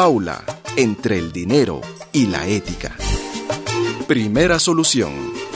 Paula, entre el dinero y la ética. Primera solución.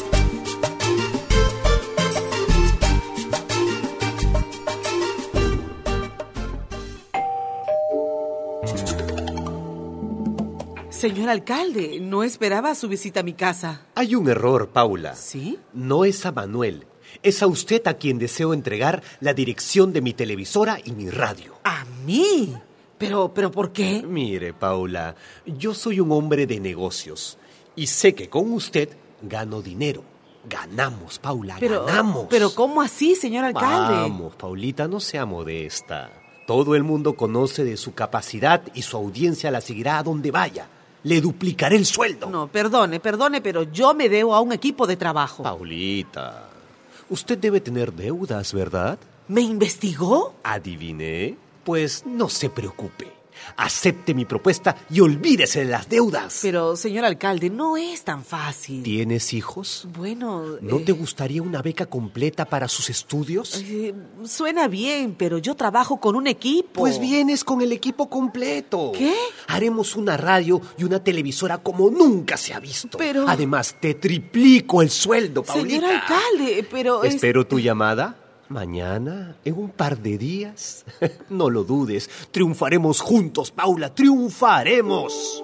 Señor alcalde, no esperaba su visita a mi casa. Hay un error, Paula. ¿Sí? No es a Manuel. Es a usted a quien deseo entregar la dirección de mi televisora y mi radio. ¿A mí? ¿Pero ¿por qué? Mire, Paula, yo soy un hombre de negocios y sé que con usted gano dinero. Ganamos, Paula, ganamos. Pero ¿cómo así, señor alcalde? Vamos, Paulita, no sea modesta. Todo el mundo conoce de su capacidad y su audiencia la seguirá a donde vaya. Le duplicaré el sueldo. No, perdone, pero yo me debo a un equipo de trabajo. Paulita, usted debe tener deudas, ¿verdad? ¿Me investigó? ¿Adiviné? Pues no se preocupe. Acepte mi propuesta y olvídese de las deudas. Pero, señor alcalde, no es tan fácil. ¿Tienes hijos? Bueno... ¿No te gustaría una beca completa para sus estudios? Suena bien, pero yo trabajo con un equipo. Pues vienes con el equipo completo. ¿Qué? Haremos una radio y una televisora como nunca se ha visto. Pero... Además, te triplico el sueldo, Paulita. Señor alcalde, pero... Espero tu llamada. Mañana, en un par de días. No lo dudes, triunfaremos juntos, Paula, triunfaremos.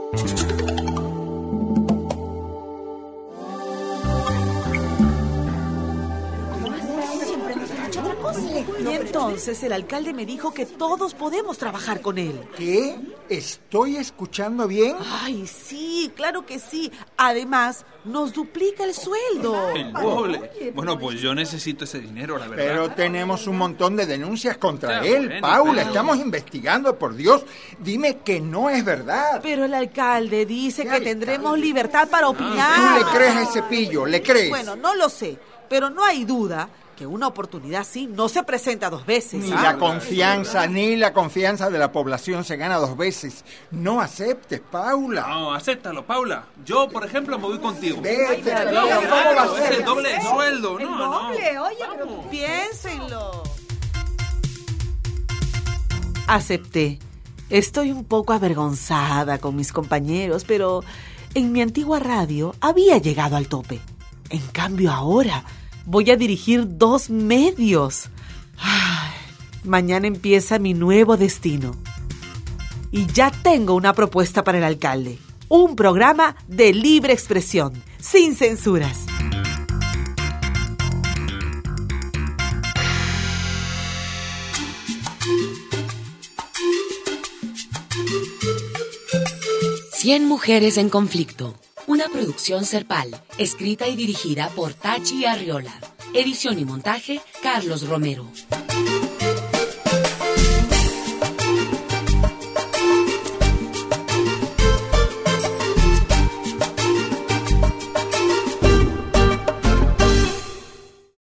Y entonces el alcalde me dijo que todos podemos trabajar con él. ¿Qué? ¿Estoy escuchando bien? Ay, sí, claro que sí. Además, nos duplica el sueldo. El doble. Bueno, pues yo necesito ese dinero, la verdad. Pero tenemos un montón de denuncias contra Ya, él, bueno, Paula. pero... Estamos investigando, por Dios. Dime que no es verdad. Pero el alcalde dice ¿Qué que alcalde? tendremos libertad para ¿Tú opinar. le crees a ese pillo? ¿Le crees? Bueno, no lo sé, pero no hay duda que una oportunidad así no se presenta dos veces. Ni ¿ah? la confianza de la población se gana dos veces. No aceptes, Paula. No, acéptalo, Paula. Yo, por ejemplo, me voy contigo. Vete, Ay, tío, no, ¿cómo va a Es ser? el doble de sueldo. El No, doble, no. oye, pero piénsenlo. Acepté. Estoy un poco avergonzada con mis compañeros, pero en mi antigua radio había llegado al tope. En cambio ahora voy a dirigir 2 medios. Ay, mañana empieza mi nuevo destino. Y ya tengo una propuesta para el alcalde. Un programa de libre expresión, sin censuras. Cien mujeres en conflicto. Una producción Serpal, escrita y dirigida por Tachi Arriola. Edición y montaje, Carlos Romero.